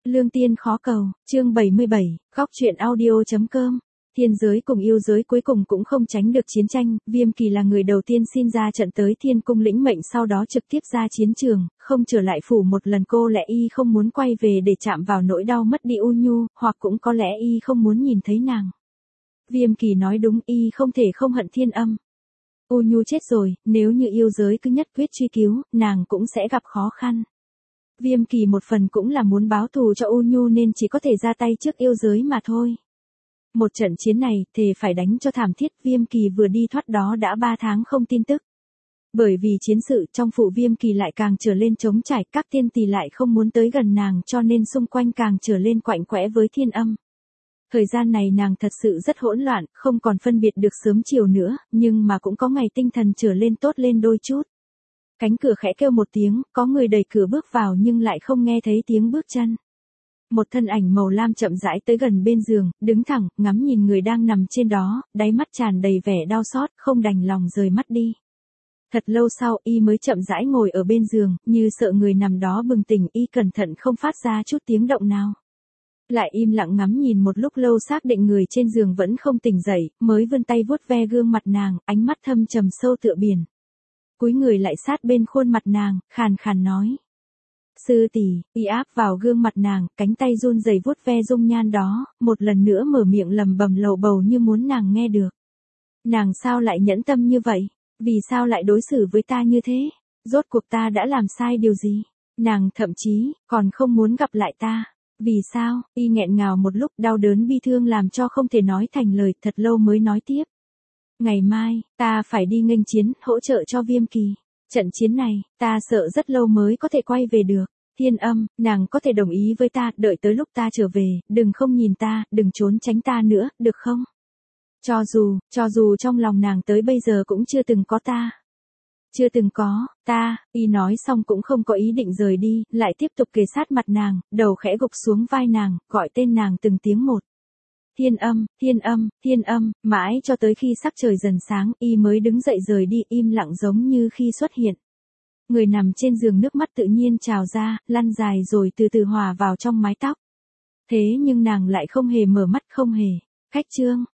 Lương tiên khó cầu, chương 77, góc truyện audio.com. Thiên giới cùng yêu giới cuối cùng cũng không tránh được chiến tranh, Viêm Kỳ là người đầu tiên xin ra trận tới Thiên Cung lĩnh mệnh, sau đó trực tiếp ra chiến trường, không trở lại phủ một lần. Cô lẽ y không muốn quay về để chạm vào nỗi đau mất đi U Nhu, hoặc cũng có lẽ y không muốn nhìn thấy nàng. Viêm Kỳ nói đúng, y không thể không hận Thiên Âm. U Nhu chết rồi, nếu như yêu giới cứ nhất quyết truy cứu, nàng cũng sẽ gặp khó khăn. Viêm Kỳ một phần cũng là muốn báo thù cho U Nhu nên chỉ có thể ra tay trước yêu giới mà thôi. Một trận chiến này, thề phải đánh cho thảm thiết. Viêm Kỳ vừa đi thoát đó đã 3 tháng không tin tức. Bởi vì chiến sự trong phủ Viêm Kỳ lại càng trở lên trống trải, các tiên tỳ lại không muốn tới gần nàng, cho nên xung quanh càng trở lên quạnh quẽ với Thiên Âm. Thời gian này nàng thật sự rất hỗn loạn, không còn phân biệt được sớm chiều nữa, nhưng mà cũng có ngày tinh thần trở lên tốt lên đôi chút. Cánh cửa khẽ kêu một tiếng, có người đẩy cửa bước vào nhưng lại không nghe thấy tiếng bước chân. Một thân ảnh màu lam chậm rãi tới gần bên giường, đứng thẳng, ngắm nhìn người đang nằm trên đó, đáy mắt tràn đầy vẻ đau xót, không đành lòng rời mắt đi. Thật lâu sau, y mới chậm rãi ngồi ở bên giường, như sợ người nằm đó bừng tỉnh, y cẩn thận không phát ra chút tiếng động nào. Lại im lặng ngắm nhìn một lúc lâu, xác định người trên giường vẫn không tỉnh dậy, mới vươn tay vuốt ve gương mặt nàng, ánh mắt thâm trầm sâu tựa biển. Cúi người lại sát bên khuôn mặt nàng, khàn khàn nói. Sư tỷ, y áp vào gương mặt nàng, cánh tay run rẩy vuốt ve dung nhan đó, một lần nữa mở miệng lầm bầm lầu bầu như muốn nàng nghe được. Nàng sao lại nhẫn tâm như vậy? Vì sao lại đối xử với ta như thế? Rốt cuộc ta đã làm sai điều gì? Nàng thậm chí, còn không muốn gặp lại ta. Vì sao? Y nghẹn ngào một lúc, đau đớn bi thương làm cho không thể nói thành lời, thật lâu mới nói tiếp. Ngày mai, ta phải đi nghênh chiến, hỗ trợ cho Viêm Kỳ. Trận chiến này, ta sợ rất lâu mới có thể quay về được. Thiên Âm, nàng có thể đồng ý với ta, đợi tới lúc ta trở về, đừng không nhìn ta, đừng trốn tránh ta nữa, được không? Cho dù trong lòng nàng tới bây giờ cũng chưa từng có ta. Chưa từng có, ta, y nói xong cũng không có ý định rời đi, lại tiếp tục kề sát mặt nàng, đầu khẽ gục xuống vai nàng, gọi tên nàng từng tiếng một. Thiên Âm, Thiên Âm, Thiên Âm, mãi cho tới khi sắc trời dần sáng, y mới đứng dậy rời đi, im lặng giống như khi xuất hiện. Người nằm trên giường, nước mắt tự nhiên trào ra, lăn dài rồi từ từ hòa vào trong mái tóc. Thế nhưng nàng lại không hề mở mắt, không hề. Khách trương,